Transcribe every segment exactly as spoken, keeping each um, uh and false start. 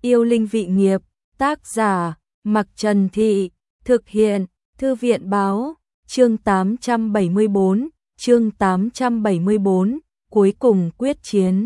Yêu linh vị nghiệp, tác giả, Mặc Trần Thị, thực hiện, Thư viện báo, chương tám trăm bảy mươi tư, chương tám trăm bảy mươi tư, cuối cùng quyết chiến.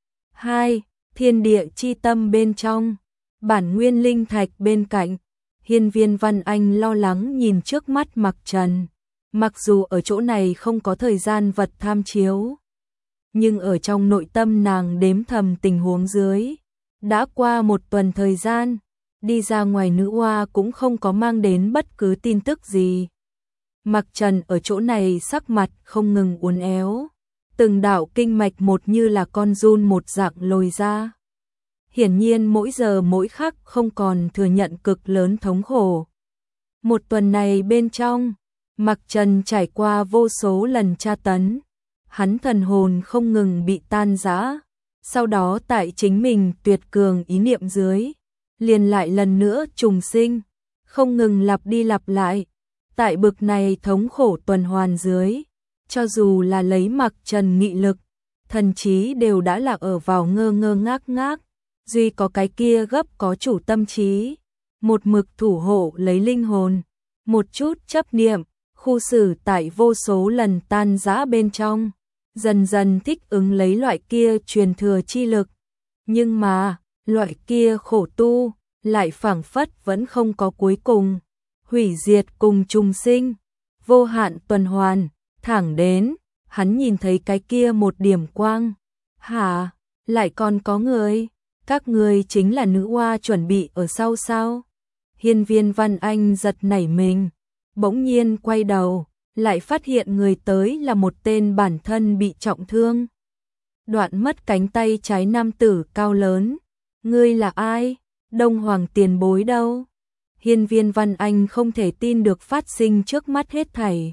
hai. Thiên địa chi tâm bên trong, bản nguyên linh thạch bên cạnh. Hiên Viên Văn Anh lo lắng nhìn trước mắt Mặc Trần. Mặc dù ở chỗ này không có thời gian vật tham chiếu, nhưng ở trong nội tâm nàng đếm thầm tình huống dưới. Đã qua một tuần thời gian, đi ra ngoài nữ oa cũng không có mang đến bất cứ tin tức gì. Mặc Trần ở chỗ này sắc mặt không ngừng uốn éo, từng đạo kinh mạch một như là con giun một dạng lồi ra. Hiển nhiên mỗi giờ mỗi khắc không còn thừa nhận cực lớn thống khổ. Một tuần này bên trong, Mặc Trần trải qua vô số lần tra tấn, hắn thần hồn không ngừng bị tan rã. Sau đó tại chính mình tuyệt cường ý niệm dưới, liền lại lần nữa trùng sinh, không ngừng lặp đi lặp lại. Tại bực này thống khổ tuần hoàn dưới, cho dù là lấy Mặc Trần nghị lực, thần trí đều đã là ở vào ngơ ngơ ngác ngác, duy có cái kia gấp có chủ tâm trí, một mực thủ hộ lấy linh hồn, một chút chấp niệm, khu xử tại vô số lần tan rã bên trong, dần dần thích ứng lấy loại kia truyền thừa chi lực. Nhưng mà, loại kia khổ tu, lại phảng phất vẫn không có cuối cùng, hủy diệt cùng trùng sinh, vô hạn tuần hoàn, thẳng đến, hắn nhìn thấy cái kia một điểm quang. Hả, lại còn có người, các người chính là nữ oa chuẩn bị ở sau sao? Hiên Viên Văn Anh giật nảy mình, bỗng nhiên quay đầu, lại phát hiện người tới là một tên bản thân bị trọng thương, đoạn mất cánh tay trái nam tử cao lớn. Ngươi là ai? Đông Hoàng tiền bối đâu? Hiên Viên Văn Anh không thể tin được phát sinh trước mắt hết thảy.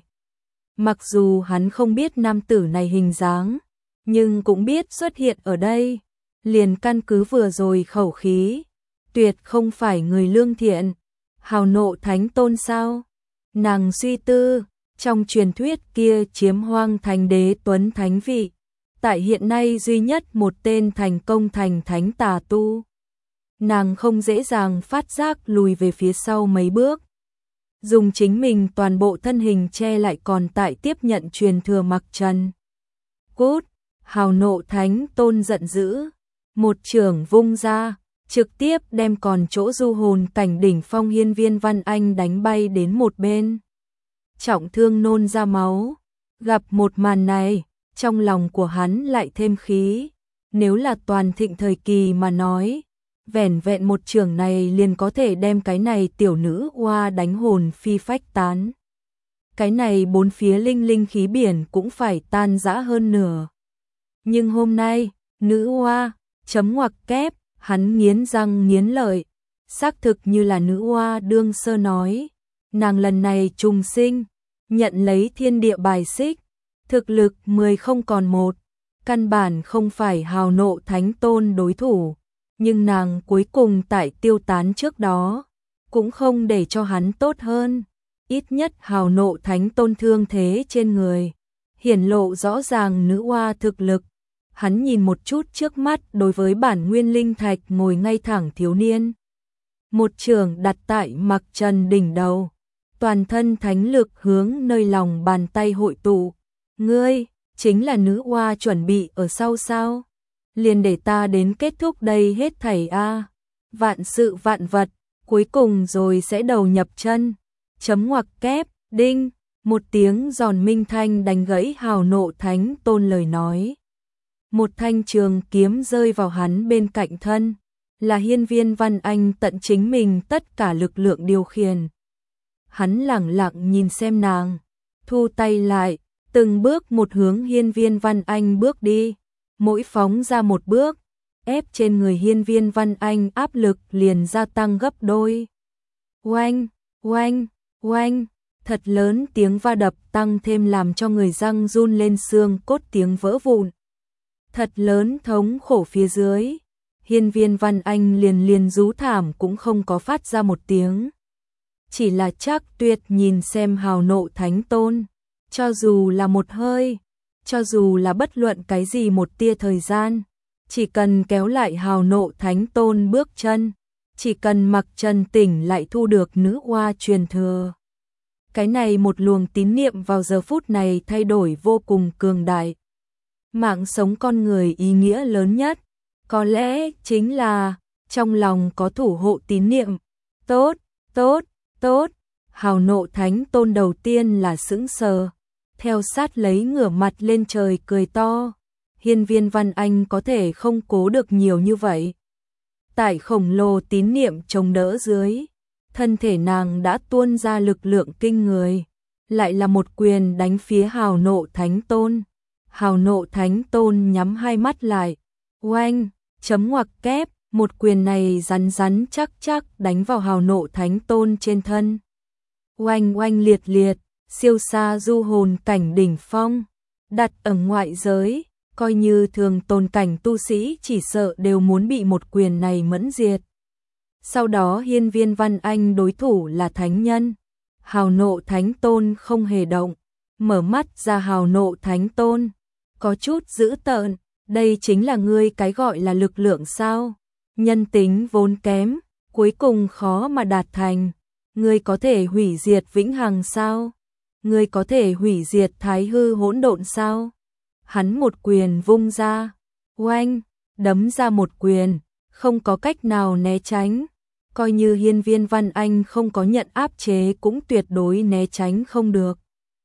Mặc dù hắn không biết nam tử này hình dáng, nhưng cũng biết xuất hiện ở đây, liền căn cứ vừa rồi khẩu khí, tuyệt không phải người lương thiện. Hào Nộ Thánh Tôn sao? Nàng suy tư, trong truyền thuyết kia chiếm hoang thành đế tuấn thánh vị, tại hiện nay duy nhất một tên thành công thành thánh tà tu. Nàng không dễ dàng phát giác lùi về phía sau mấy bước, dùng chính mình toàn bộ thân hình che lại còn tại tiếp nhận truyền thừa Mặc Trần. Cút! Hào Nộ Thánh Tôn giận dữ, một chưởng vung ra, trực tiếp đem còn chỗ du hồn cảnh đỉnh phong Hiên Viên Văn Anh đánh bay đến một bên. Trọng thương nôn ra máu, gặp một màn này, trong lòng của hắn lại thêm khí. Nếu là toàn thịnh thời kỳ mà nói, vẻn vẹn một chưởng này liền có thể đem cái này tiểu nữ oa đánh hồn phi phách tán. Cái này bốn phía linh linh khí biển cũng phải tan rã hơn nửa. Nhưng hôm nay, nữ oa, chấm ngoặc kép, hắn nghiến răng nghiến lợi, xác thực như là nữ oa đương sơ nói, nàng lần này trùng sinh, nhận lấy thiên địa bài xích, thực lực mười không còn một, căn bản không phải Hào Nộ Thánh Tôn đối thủ, nhưng nàng cuối cùng tại tiêu tán trước đó, cũng không để cho hắn tốt hơn, ít nhất Hào Nộ Thánh Tôn thương thế trên người, hiển lộ rõ ràng nữ oa thực lực. Hắn nhìn một chút trước mắt đối với bản nguyên linh thạch ngồi ngay thẳng thiếu niên. Một chưởng đặt tại Mặc Trần đỉnh đầu, toàn thân thánh lực hướng nơi lòng bàn tay hội tụ. Ngươi, chính là nữ oa chuẩn bị ở sau sao? Liền để ta đến kết thúc đây hết thảy a. Vạn sự vạn vật, cuối cùng rồi sẽ đầu nhập chân. Chấm ngoặc kép, đinh, một tiếng giòn minh thanh đánh gãy Hào Nộ Thánh Tôn lời nói. Một thanh trường kiếm rơi vào hắn bên cạnh thân, là Hiên Viên Văn Anh tận chính mình tất cả lực lượng điều khiển. Hắn lẳng lặng nhìn xem nàng, thu tay lại, từng bước một hướng Hiên Viên Văn Anh bước đi, mỗi phóng ra một bước, ép trên người Hiên Viên Văn Anh áp lực liền gia tăng gấp đôi. Oanh, oanh, oanh, thật lớn tiếng va đập tăng thêm làm cho người răng run lên xương cốt tiếng vỡ vụn. Thật lớn thống khổ phía dưới, Hiên Viên Văn Anh liền liền rú thảm cũng không có phát ra một tiếng. Chỉ là chắc tuyệt nhìn xem Hào Nộ Thánh Tôn, cho dù là một hơi, cho dù là bất luận cái gì một tia thời gian, chỉ cần kéo lại hào nộ thánh tôn bước chân, chỉ cần Mặc Trần tỉnh lại thu được nữ oa truyền thừa. Cái này một luồng tín niệm vào giờ phút này thay đổi vô cùng cường đại. Mạng sống con người ý nghĩa lớn nhất, có lẽ chính là trong lòng có thủ hộ tín niệm. Tốt, tốt, tốt. Hào nộ thánh tôn đầu tiên là sững sờ, theo sát lấy ngửa mặt lên trời cười to. Hiên Viên Văn Anh có thể không cố được nhiều như vậy. Tại khổng lồ tín niệm chống đỡ dưới, thân thể nàng đã tuôn ra lực lượng kinh người, lại là một quyền đánh phía hào nộ thánh tôn. Hào nộ thánh tôn nhắm hai mắt lại, oanh, chấm ngoặc kép, một quyền này rắn rắn chắc chắc đánh vào hào nộ thánh tôn trên thân. Oanh oanh liệt liệt, siêu xa du hồn cảnh đỉnh phong, đặt ở ngoại giới, coi như thường tồn cảnh tu sĩ chỉ sợ đều muốn bị một quyền này mẫn diệt. Sau đó Hiên Viên Văn Anh đối thủ là thánh nhân. Hào nộ thánh tôn không hề động, mở mắt ra hào nộ thánh tôn, có chút dữ tợn, đây chính là ngươi cái gọi là lực lượng sao? Nhân tính vốn kém, cuối cùng khó mà đạt thành, ngươi có thể hủy diệt vĩnh hằng sao? Ngươi có thể hủy diệt thái hư hỗn độn sao? Hắn một quyền vung ra, oanh, đấm ra một quyền, không có cách nào né tránh. Coi như Hiên Viên Văn Anh không có nhận áp chế cũng tuyệt đối né tránh không được.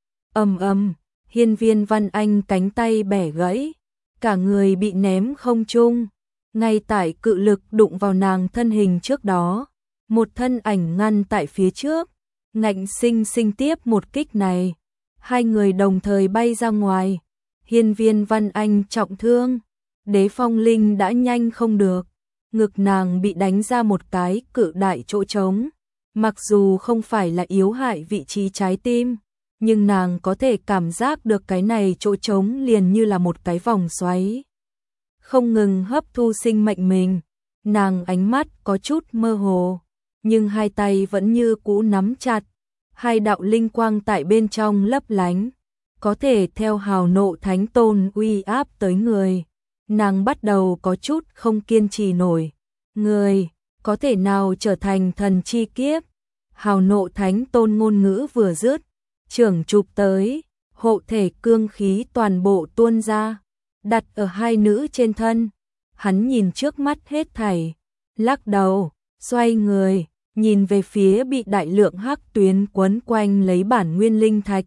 Ầm ầm, Hiên Viên Văn Anh cánh tay bẻ gãy, cả người bị ném không trung. Ngay tại cự lực đụng vào nàng thân hình trước đó, một thân ảnh ngăn tại phía trước, ngạnh sinh sinh tiếp một kích này. Hai người đồng thời bay ra ngoài. Hiên Viên Văn Anh trọng thương, Đế Phong Linh đã nhanh không được. Ngực nàng bị đánh ra một cái cự đại chỗ trống. Mặc dù không phải là yếu hại vị trí trái tim, nhưng nàng có thể cảm giác được cái này chỗ trống liền như là một cái vòng xoáy, không ngừng hấp thu sinh mệnh mình. Nàng ánh mắt có chút mơ hồ, nhưng hai tay vẫn như cũ nắm chặt. Hai đạo linh quang tại bên trong lấp lánh, có thể theo hào nộ thánh tôn uy áp tới người. Nàng bắt đầu có chút không kiên trì nổi. Người, có thể nào trở thành thần chi kiếp? Hào nộ thánh tôn ngôn ngữ vừa dứt, trưởng chụp tới, hộ thể cương khí toàn bộ tuôn ra, đặt ở hai nữ trên thân. Hắn nhìn trước mắt hết thảy, lắc đầu, xoay người, nhìn về phía bị đại lượng hắc tuyến quấn quanh lấy bản nguyên linh thạch.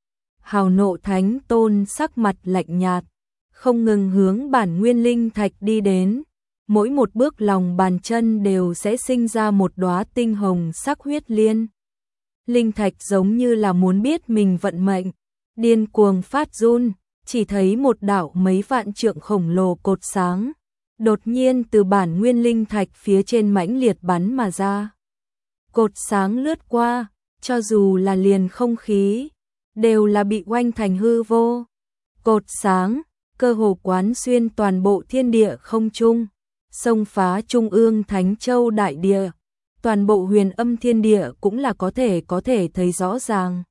Hào nộ thánh tôn sắc mặt lạnh nhạt, không ngừng hướng bản nguyên linh thạch đi đến. Mỗi một bước lòng bàn chân đều sẽ sinh ra một đóa tinh hồng sắc huyết liên. Linh thạch giống như là muốn biết mình vận mệnh, điên cuồng phát run, chỉ thấy một đạo mấy vạn trượng khổng lồ cột sáng, đột nhiên từ bản nguyên linh thạch phía trên mãnh liệt bắn mà ra. Cột sáng lướt qua, cho dù là liền không khí, đều là bị oanh thành hư vô. Cột sáng, cơ hồ quán xuyên toàn bộ thiên địa không trung, xông phá trung ương Thánh Châu đại địa, toàn bộ huyền âm thiên địa cũng là có thể có thể thấy rõ ràng.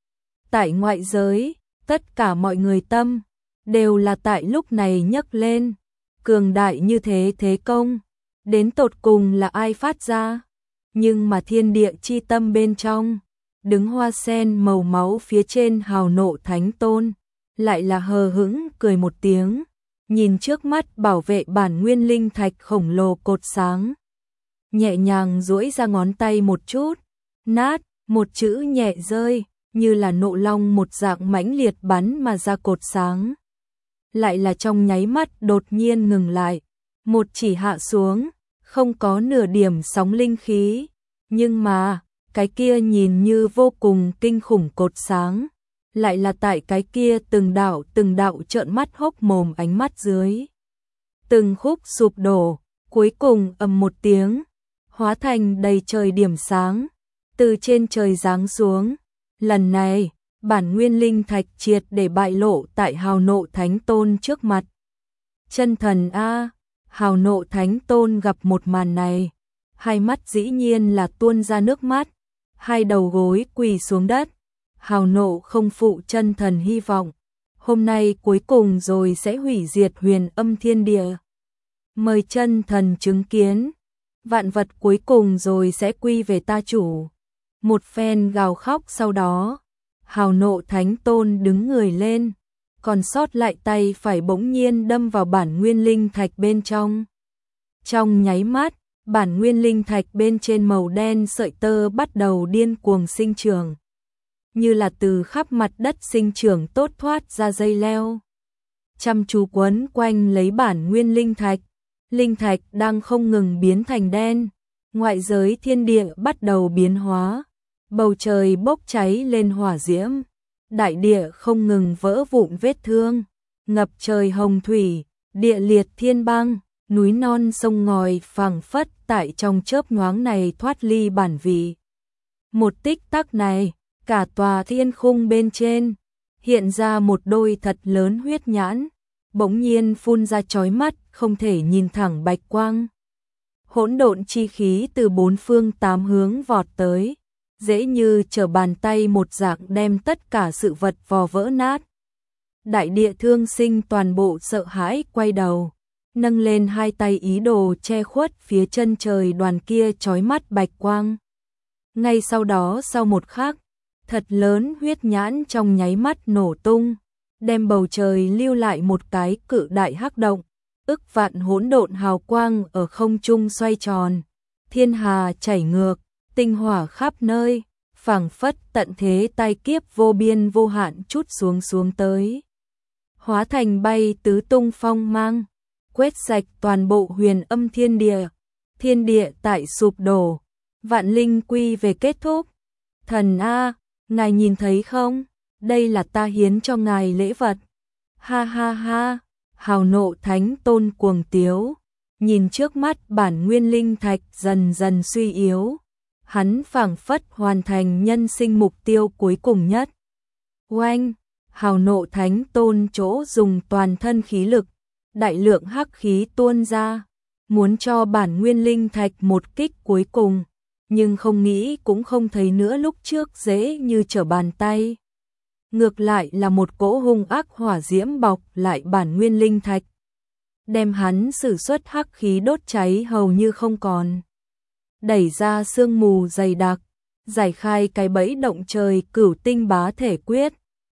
Tại ngoại giới, tất cả mọi người tâm đều là tại lúc này nhấc lên, cường đại như thế thế công, đến tột cùng là ai phát ra? Nhưng mà thiên địa chi tâm bên trong, đứng hoa sen màu máu phía trên hào nộ thánh tôn, lại là hờ hững cười một tiếng, nhìn trước mắt bảo vệ bản nguyên linh thạch khổng lồ cột sáng. Nhẹ nhàng duỗi ra ngón tay một chút, nát, một chữ nhẹ rơi, như là nộ long một dạng mãnh liệt bắn mà ra cột sáng. Lại là trong nháy mắt đột nhiên ngừng lại, một chỉ hạ xuống, không có nửa điểm sóng linh khí, nhưng mà, cái kia nhìn như vô cùng kinh khủng cột sáng, lại là tại cái kia từng đạo từng đạo trợn mắt hốc mồm ánh mắt dưới. Từng khúc sụp đổ, cuối cùng ầm một tiếng, hóa thành đầy trời điểm sáng, từ trên trời giáng xuống. Lần này, bản nguyên linh thạch triệt để bại lộ tại hào nộ thánh tôn trước mặt. Chân thần A, hào nộ thánh tôn gặp một màn này, hai mắt dĩ nhiên là tuôn ra nước mắt, hai đầu gối quỳ xuống đất. Hào nộ không phụ chân thần hy vọng, hôm nay cuối cùng rồi sẽ hủy diệt huyền âm thiên địa. mời chân thần chứng kiến, vạn vật cuối cùng rồi sẽ quy về ta chủ. Một phen gào khóc sau đó, Hào Nộ Thánh Tôn đứng người lên, còn sót lại tay phải bỗng nhiên đâm vào bản nguyên linh thạch bên trong. Trong nháy mắt, bản nguyên linh thạch bên trên màu đen sợi tơ bắt đầu điên cuồng sinh trưởng, như là từ khắp mặt đất sinh trưởng tốt thoát ra dây leo, chăm chú quấn quanh lấy bản nguyên linh thạch. Linh thạch đang không ngừng biến thành đen, ngoại giới thiên địa bắt đầu biến hóa, bầu trời bốc cháy lên hỏa diễm, đại địa không ngừng vỡ vụn vết thương, ngập trời hồng thủy, địa liệt thiên băng, núi non sông ngòi phảng phất tại trong chớp nhoáng này thoát ly bản vị. Một tích tắc này, cả tòa thiên khung bên trên hiện ra một đôi thật lớn huyết nhãn, bỗng nhiên phun ra chói mắt, không thể nhìn thẳng bạch quang. Hỗn độn chi khí từ bốn phương tám hướng vọt tới, dễ như trở bàn tay một dạng đem tất cả sự vật vò vỡ nát. Đại địa thương sinh toàn bộ sợ hãi quay đầu, nâng lên hai tay ý đồ che khuất phía chân trời đoàn kia chói mắt bạch quang. Ngay sau đó sau một khắc, thật lớn huyết nhãn trong nháy mắt nổ tung, đem bầu trời lưu lại một cái cự đại hắc động, ức vạn hỗn độn hào quang ở không trung xoay tròn, thiên hà chảy ngược, tinh hỏa khắp nơi, phảng phất tận thế tai kiếp vô biên vô hạn chút xuống xuống tới, hóa thành bay tứ tung phong mang, quét sạch toàn bộ huyền âm thiên địa, thiên địa tại sụp đổ, vạn linh quy về kết thúc. Thần a, ngài nhìn thấy không? Đây là ta hiến cho ngài lễ vật. Ha ha ha, Hào Nộ Thánh Tôn cuồng tiếu, nhìn trước mắt bản nguyên linh thạch dần dần suy yếu, hắn phảng phất hoàn thành nhân sinh mục tiêu cuối cùng nhất. Oanh, Hào Nộ Thánh Tôn chỗ dùng toàn thân khí lực, đại lượng hắc khí tuôn ra, muốn cho bản nguyên linh thạch một kích cuối cùng, nhưng không nghĩ cũng không thấy nữa lúc trước dễ như trở bàn tay. Ngược lại là một cỗ hung ác hỏa diễm bọc lại bản nguyên linh thạch, đem hắn sử xuất hắc khí đốt cháy hầu như không còn. Đẩy ra sương mù dày đặc, giải khai cái bẫy động trời cửu tinh bá thể quyết,